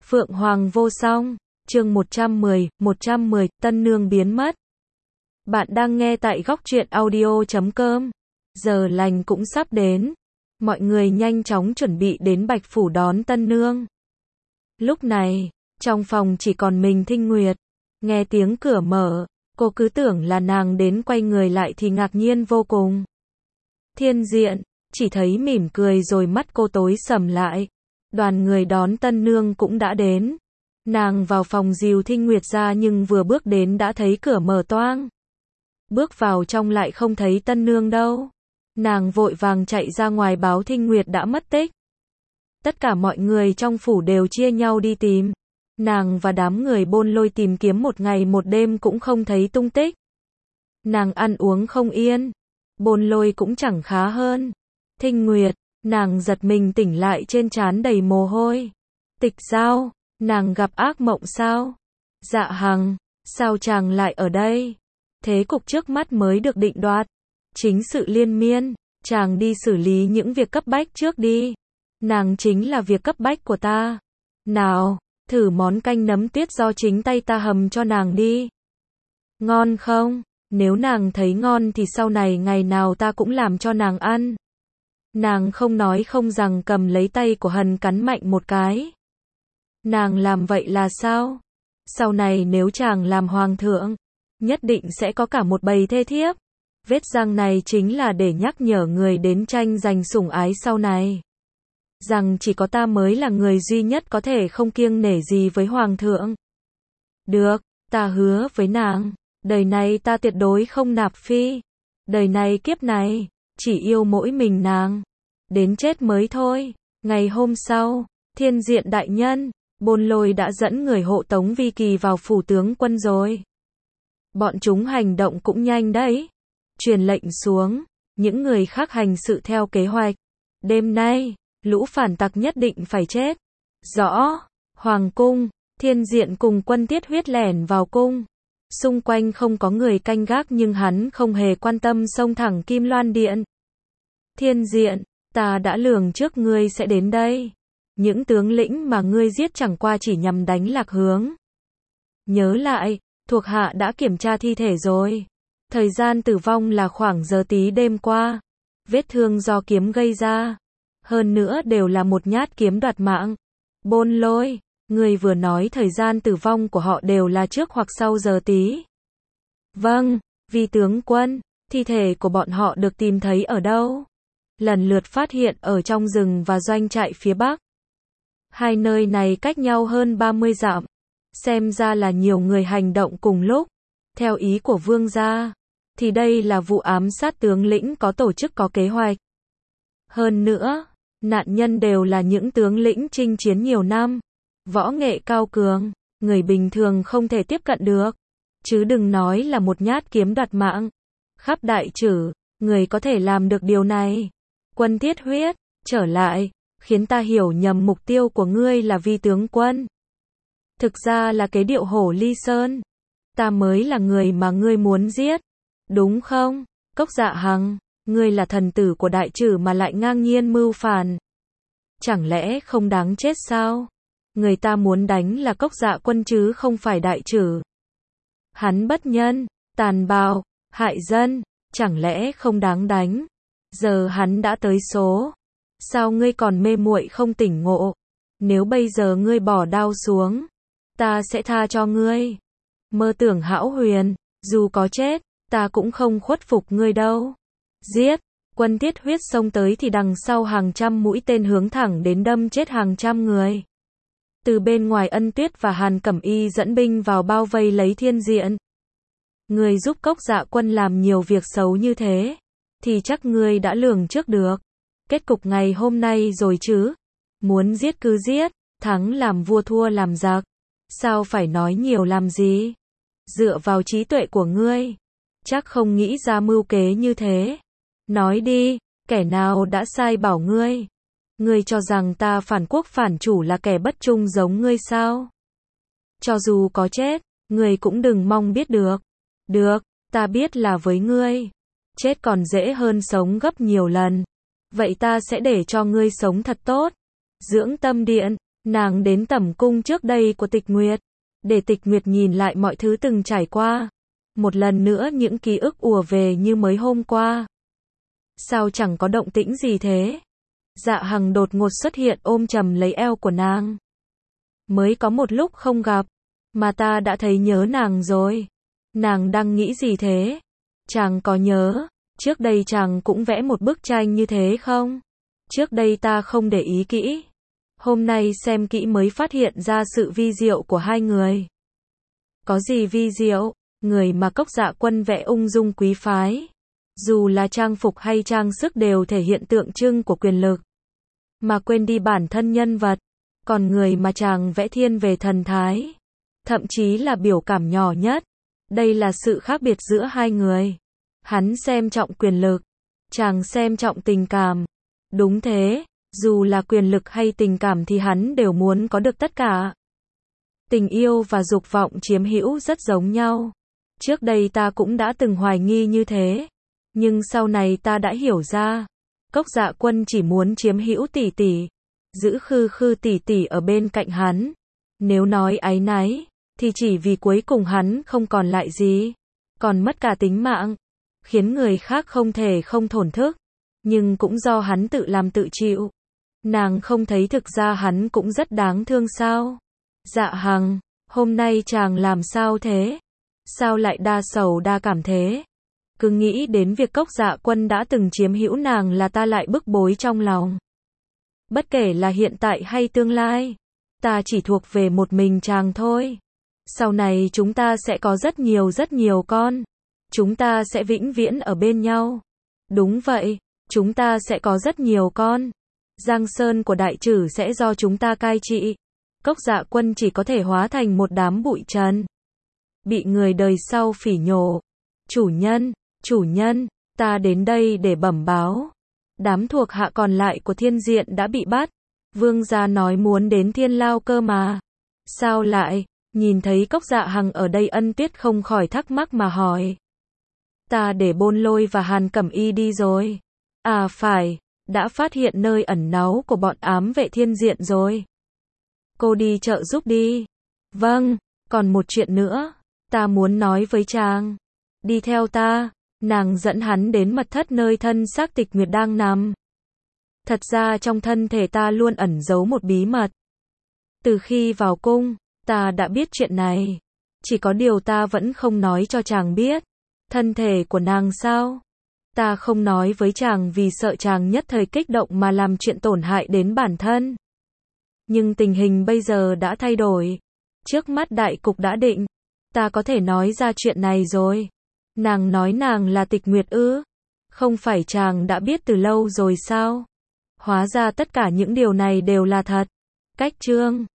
Phượng Hoàng vô song, chương 110, tân nương biến mất. Bạn đang nghe tại góc truyện audio.com. Giờ lành cũng sắp đến. Mọi người nhanh chóng chuẩn bị đến Bạch Phủ đón tân nương. Lúc này, trong phòng chỉ còn mình Thinh Nguyệt. Nghe tiếng cửa mở, cô cứ tưởng là nàng đến, quay người lại thì ngạc nhiên vô cùng. Thiên Diện, chỉ thấy mỉm cười rồi mắt cô tối sầm lại. Đoàn người đón tân nương cũng đã đến. Nàng vào phòng dìu Thinh Nguyệt ra nhưng vừa bước đến đã thấy cửa mở toang. Bước vào trong lại không thấy tân nương đâu. Nàng vội vàng chạy ra ngoài báo Thinh Nguyệt đã mất tích. Tất cả mọi người trong phủ đều chia nhau đi tìm. Nàng và đám người Bôn Lôi tìm kiếm một ngày một đêm cũng không thấy tung tích. Nàng ăn uống không yên. Bôn Lôi cũng chẳng khá hơn. Thinh Nguyệt, nàng giật mình tỉnh lại trên trán đầy mồ hôi. Tịch Giao, nàng gặp ác mộng sao? Dạ Hằng, sao chàng lại ở đây? Thế cục trước mắt mới được định đoạt. Chính sự liên miên, chàng đi xử lý những việc cấp bách trước đi. Nàng chính là việc cấp bách của ta. Nào, thử món canh nấm tuyết do chính tay ta hầm cho nàng đi. Ngon không? Nếu nàng thấy ngon thì sau này ngày nào ta cũng làm cho nàng ăn. Nàng không nói không rằng cầm lấy tay của Hần cắn mạnh một cái. Nàng làm vậy là sao? Sau này nếu chàng làm hoàng thượng, nhất định sẽ có cả một bầy thê thiếp. Vết răng này chính là để nhắc nhở người đến tranh giành sủng ái sau này. Rằng chỉ có ta mới là người duy nhất có thể không kiêng nể gì với hoàng thượng. Được, ta hứa với nàng, đời này ta tuyệt đối không nạp phi. Đời này kiếp này, chỉ yêu mỗi mình nàng. Đến chết mới thôi. Ngày hôm sau, Thiên Diện đại nhân, Bôn Lôi đã dẫn người hộ tống Vi Kỳ vào phủ tướng quân rồi. Bọn chúng hành động cũng nhanh đấy. Truyền lệnh xuống, những người khác hành sự theo kế hoạch. Đêm nay, lũ phản tặc nhất định phải chết. Rõ, Hoàng cung, Thiên Diện cùng Quân Tiết Huyết lẻn vào cung. Xung quanh không có người canh gác nhưng hắn không hề quan tâm xông thẳng Kim Loan Điện. Thiên Diện, ta đã lường trước ngươi sẽ đến đây. Những tướng lĩnh mà ngươi giết chẳng qua chỉ nhằm đánh Lạc Hướng. Nhớ lại, thuộc hạ đã kiểm tra thi thể rồi. Thời gian tử vong là khoảng giờ tí đêm qua. Vết thương do kiếm gây ra. Hơn nữa đều là một nhát kiếm đoạt mạng. Bôn Lôi, ngươi vừa nói thời gian tử vong của họ đều là trước hoặc sau giờ tí. Vâng, Vi tướng quân, thi thể của bọn họ được tìm thấy ở đâu? Lần lượt phát hiện ở trong rừng và doanh trại phía Bắc. Hai nơi này cách nhau hơn 30 dặm. Xem ra là nhiều người hành động cùng lúc. Theo ý của vương gia, thì đây là vụ ám sát tướng lĩnh có tổ chức có kế hoạch. Hơn nữa, nạn nhân đều là những tướng lĩnh chinh chiến nhiều năm. Võ nghệ cao cường, người bình thường không thể tiếp cận được. Chứ đừng nói là một nhát kiếm đoạt mạng. Khắp đại trử, người có thể làm được điều này. Quân Tiết Huyết, trở lại, khiến ta hiểu nhầm mục tiêu của ngươi là Vi tướng quân. Thực ra là cái điệu hổ ly sơn. Ta mới là người mà ngươi muốn giết. Đúng không? Cốc Dạ Hằng, ngươi là thần tử của đại trử mà lại ngang nhiên mưu phản. Chẳng lẽ không đáng chết sao? Người ta muốn đánh là Cốc Dạ quân chứ không phải đại trử. Hắn bất nhân, tàn bạo, hại dân, chẳng lẽ không đáng đánh? Giờ hắn đã tới số. Sao ngươi còn mê muội không tỉnh ngộ? Nếu bây giờ ngươi bỏ đao xuống, ta sẽ tha cho ngươi. Mơ tưởng hão huyền, dù có chết, ta cũng không khuất phục ngươi đâu. Giết! Quân Tiết Huyết xông tới thì đằng sau hàng trăm mũi tên hướng thẳng đến đâm chết hàng trăm người. Từ bên ngoài Ân Tuyết và Hàn Cẩm Y dẫn binh vào bao vây lấy Thiên Diện. Ngươi giúp Cốc Dạ quân làm nhiều việc xấu như thế, thì chắc ngươi đã lường trước được. Kết cục ngày hôm nay rồi chứ. Muốn giết cứ giết, thắng làm vua thua làm giặc. Sao phải nói nhiều làm gì? Dựa vào trí tuệ của ngươi, chắc không nghĩ ra mưu kế như thế. Nói đi, kẻ nào đã sai bảo ngươi? Ngươi cho rằng ta phản quốc phản chủ là kẻ bất trung giống ngươi sao? Cho dù có chết, ngươi cũng đừng mong biết được. Được, ta biết là với ngươi, chết còn dễ hơn sống gấp nhiều lần. Vậy ta sẽ để cho ngươi sống thật tốt. Dưỡng tâm điện, Nàng đến tẩm cung trước đây của Tịch Nguyệt, để Tịch Nguyệt nhìn lại mọi thứ từng trải qua. Một lần nữa những ký ức ùa về như mới hôm qua. Sao chẳng có động tĩnh gì thế? Dạ Hằng đột ngột xuất hiện ôm chầm lấy eo của nàng. Mới có một lúc không gặp, mà ta đã thấy nhớ nàng rồi. Nàng đang nghĩ gì thế? Chàng có nhớ, trước đây chàng cũng vẽ một bức tranh như thế không? Trước đây ta không để ý kỹ. Hôm nay xem kỹ mới phát hiện ra sự vi diệu của hai người. Có gì vi diệu? Người mà Cốc Dạ Quân vẽ ung dung quý phái. Dù là trang phục hay trang sức đều thể hiện tượng trưng của quyền lực. Mà quên đi bản thân nhân vật. Còn người mà chàng vẽ thiên về thần thái. Thậm chí là biểu cảm nhỏ nhất. Đây là sự khác biệt giữa hai người. Hắn xem trọng quyền lực. Chàng xem trọng tình cảm. Đúng thế, dù là quyền lực hay tình cảm thì hắn đều muốn có được tất cả. Tình yêu và dục vọng chiếm hữu rất giống nhau. Trước đây ta cũng đã từng hoài nghi như thế. Nhưng sau này ta đã hiểu ra. Cốc Dạ Quân chỉ muốn chiếm hữu tỷ tỷ. Giữ khư khư tỷ tỷ ở bên cạnh hắn. Nếu nói áy náy, thì chỉ vì cuối cùng hắn không còn lại gì. Còn mất cả tính mạng. Khiến người khác không thể không thổn thức. Nhưng cũng do hắn tự làm tự chịu. Nàng không thấy thực ra hắn cũng rất đáng thương sao? Dạ Hằng, hôm nay chàng làm sao thế? Sao lại đa sầu đa cảm thế? Cứ nghĩ đến việc Cốc Dạ Quân đã từng chiếm hữu nàng là ta lại bức bối trong lòng. Bất kể là hiện tại hay tương lai, ta chỉ thuộc về một mình chàng thôi. Sau này chúng ta sẽ có rất nhiều con. Chúng ta sẽ vĩnh viễn ở bên nhau. Đúng vậy, chúng ta sẽ có rất nhiều con. Giang sơn của đại trử sẽ do chúng ta cai trị. Cốc Dạ Quân chỉ có thể hóa thành một đám bụi trần. Bị người đời sau phỉ nhổ. Chủ nhân, ta đến đây để bẩm báo. Đám thuộc hạ còn lại của Thiên Diện đã bị bắt. Vương gia nói muốn đến Thiên Lao cơ mà. Sao lại? Nhìn thấy Cốc Dạ Hằng ở đây, Ân Tuyết không khỏi thắc mắc mà hỏi. Ta để Bôn Lôi và Hàn Cẩm Y đi rồi. À phải, đã phát hiện nơi ẩn náu của bọn ám vệ Thiên Diện rồi. Cô đi trợ giúp đi. Vâng, còn một chuyện nữa, ta muốn nói với chàng. Đi theo ta. Nàng dẫn hắn đến mật thất nơi thân xác Tịch Nguyệt đang nằm. Thật ra trong thân thể ta luôn ẩn giấu một bí mật. Từ khi vào cung, ta đã biết chuyện này. Chỉ có điều ta vẫn không nói cho chàng biết. Thân thể của nàng sao? Ta không nói với chàng vì sợ chàng nhất thời kích động mà làm chuyện tổn hại đến bản thân. Nhưng tình hình bây giờ đã thay đổi. Trước mắt đại cục đã định. Ta có thể nói ra chuyện này rồi. Nàng nói nàng là Tịch Nguyệt ư? Không phải chàng đã biết từ lâu rồi sao? Hóa ra tất cả những điều này đều là thật. Cách chương